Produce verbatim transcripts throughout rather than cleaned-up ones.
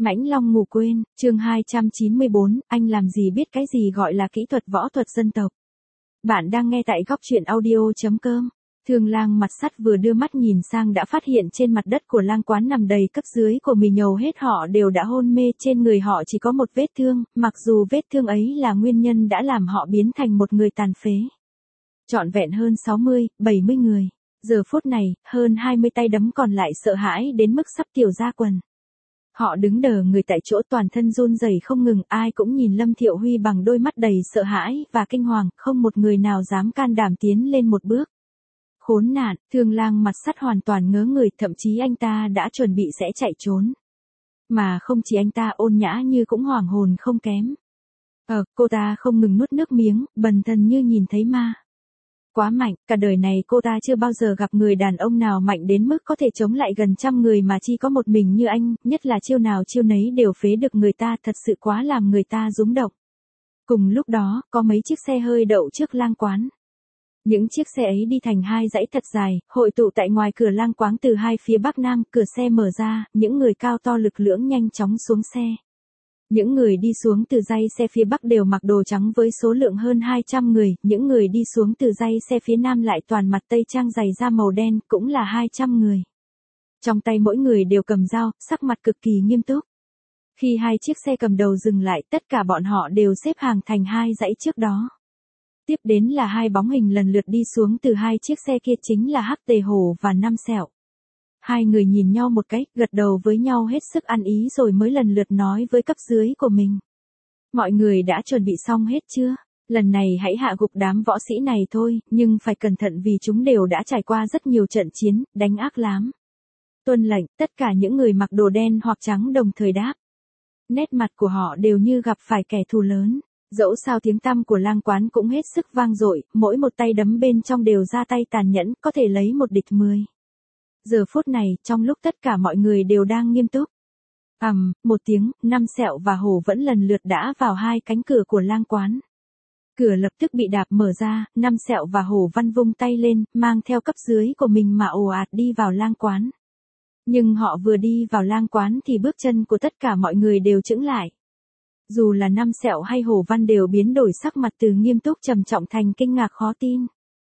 Mãnh Long ngủ quên, chương hai trăm chín mươi bốn, anh làm gì biết cái gì gọi là kỹ thuật võ thuật dân tộc. Bạn đang nghe tại góc truyện audio.com. Thương lang mặt sắt vừa đưa mắt nhìn sang đã phát hiện trên mặt đất của lang quán nằm đầy cấp dưới của mì nhầu hết họ đều đã hôn mê, trên người họ chỉ có một vết thương, mặc dù vết thương ấy là nguyên nhân đã làm họ biến thành một người tàn phế. Trọn vẹn hơn sáu mươi, bảy mươi người. Giờ phút này, hơn hai mươi tay đấm còn lại sợ hãi đến mức sắp tiểu ra quần. Họ đứng đờ người tại chỗ, toàn thân run rẩy không ngừng, ai cũng nhìn Lâm Thiệu Huy bằng đôi mắt đầy sợ hãi và kinh hoàng, không một người nào dám can đảm tiến lên một bước. Khốn nạn, Thương lang mặt sắt hoàn toàn ngớ người, thậm chí anh ta đã chuẩn bị sẽ chạy trốn. Mà không chỉ anh ta, Ôn Nhã Như cũng hoảng hồn không kém. Ờ, cô ta không ngừng nuốt nước miếng, bần thần như nhìn thấy ma. Quá mạnh, cả đời này cô ta chưa bao giờ gặp người đàn ông nào mạnh đến mức có thể chống lại gần trăm người mà chỉ có một mình như anh, nhất là chiêu nào chiêu nấy đều phế được người ta, thật sự quá làm người ta rúng động. Cùng lúc đó, có mấy chiếc xe hơi đậu trước lang quán. Những chiếc xe ấy đi thành hai dãy thật dài, hội tụ tại ngoài cửa lang quán từ hai phía bắc nam, cửa xe mở ra, những người cao to lực lưỡng nhanh chóng xuống xe. Những người đi xuống từ dãy xe phía bắc đều mặc đồ trắng với số lượng hơn hai trăm người, những người đi xuống từ dãy xe phía nam lại toàn mặt tây trang giày da màu đen, cũng là hai trăm người. Trong tay mỗi người đều cầm dao, sắc mặt cực kỳ nghiêm túc. Khi hai chiếc xe cầm đầu dừng lại, tất cả bọn họ đều xếp hàng thành hai dãy trước đó. Tiếp đến là hai bóng hình lần lượt đi xuống từ hai chiếc xe kia, chính là Hắc Tề Hổ và Năm Sẹo. Hai người nhìn nhau một cái, gật đầu với nhau hết sức ăn ý rồi mới lần lượt nói với cấp dưới của mình. Mọi người đã chuẩn bị xong hết chưa? Lần này hãy hạ gục đám võ sĩ này thôi, nhưng phải cẩn thận vì chúng đều đã trải qua rất nhiều trận chiến, đánh ác lắm. Tuân lệnh, tất cả những người mặc đồ đen hoặc trắng đồng thời đáp. Nét mặt của họ đều như gặp phải kẻ thù lớn. Dẫu sao tiếng tăm của lang quán cũng hết sức vang dội, mỗi một tay đấm bên trong đều ra tay tàn nhẫn, có thể lấy một địch mười. Giờ phút này, trong lúc tất cả mọi người đều đang nghiêm túc. ầm, um, một tiếng, Năm Sẹo và Hổ vẫn lần lượt đã vào hai cánh cửa của lang quán. Cửa lập tức bị đạp mở ra, Năm Sẹo và Hổ Văn vung tay lên, mang theo cấp dưới của mình mà ồ ạt đi vào lang quán. Nhưng họ vừa đi vào lang quán thì bước chân của tất cả mọi người đều chững lại. Dù là Năm Sẹo hay Hổ Văn đều biến đổi sắc mặt từ nghiêm túc trầm trọng thành kinh ngạc khó tin.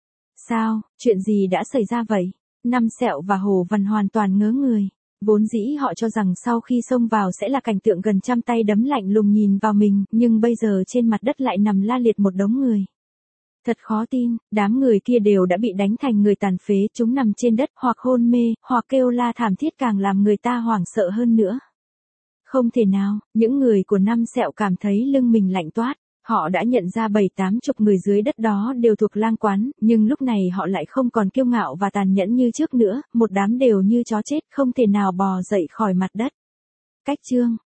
Sao, chuyện gì đã xảy ra vậy? Năm Sẹo và Hổ Văn hoàn toàn ngớ người. Vốn dĩ họ cho rằng sau khi xông vào sẽ là cảnh tượng gần trăm tay đấm lạnh lùng nhìn vào mình, nhưng bây giờ trên mặt đất lại nằm la liệt một đống người. Thật khó tin, đám người kia đều đã bị đánh thành người tàn phế, chúng nằm trên đất hoặc hôn mê, hoặc kêu la thảm thiết, càng làm người ta hoảng sợ hơn nữa. Không thể nào, những người của Năm Sẹo cảm thấy lưng mình lạnh toát. Họ đã nhận ra bảy tám chục người dưới đất đó đều thuộc lang quán, nhưng lúc này họ lại không còn kiêu ngạo và tàn nhẫn như trước nữa, một đám đều như chó chết, không thể nào bò dậy khỏi mặt đất. Cách chương,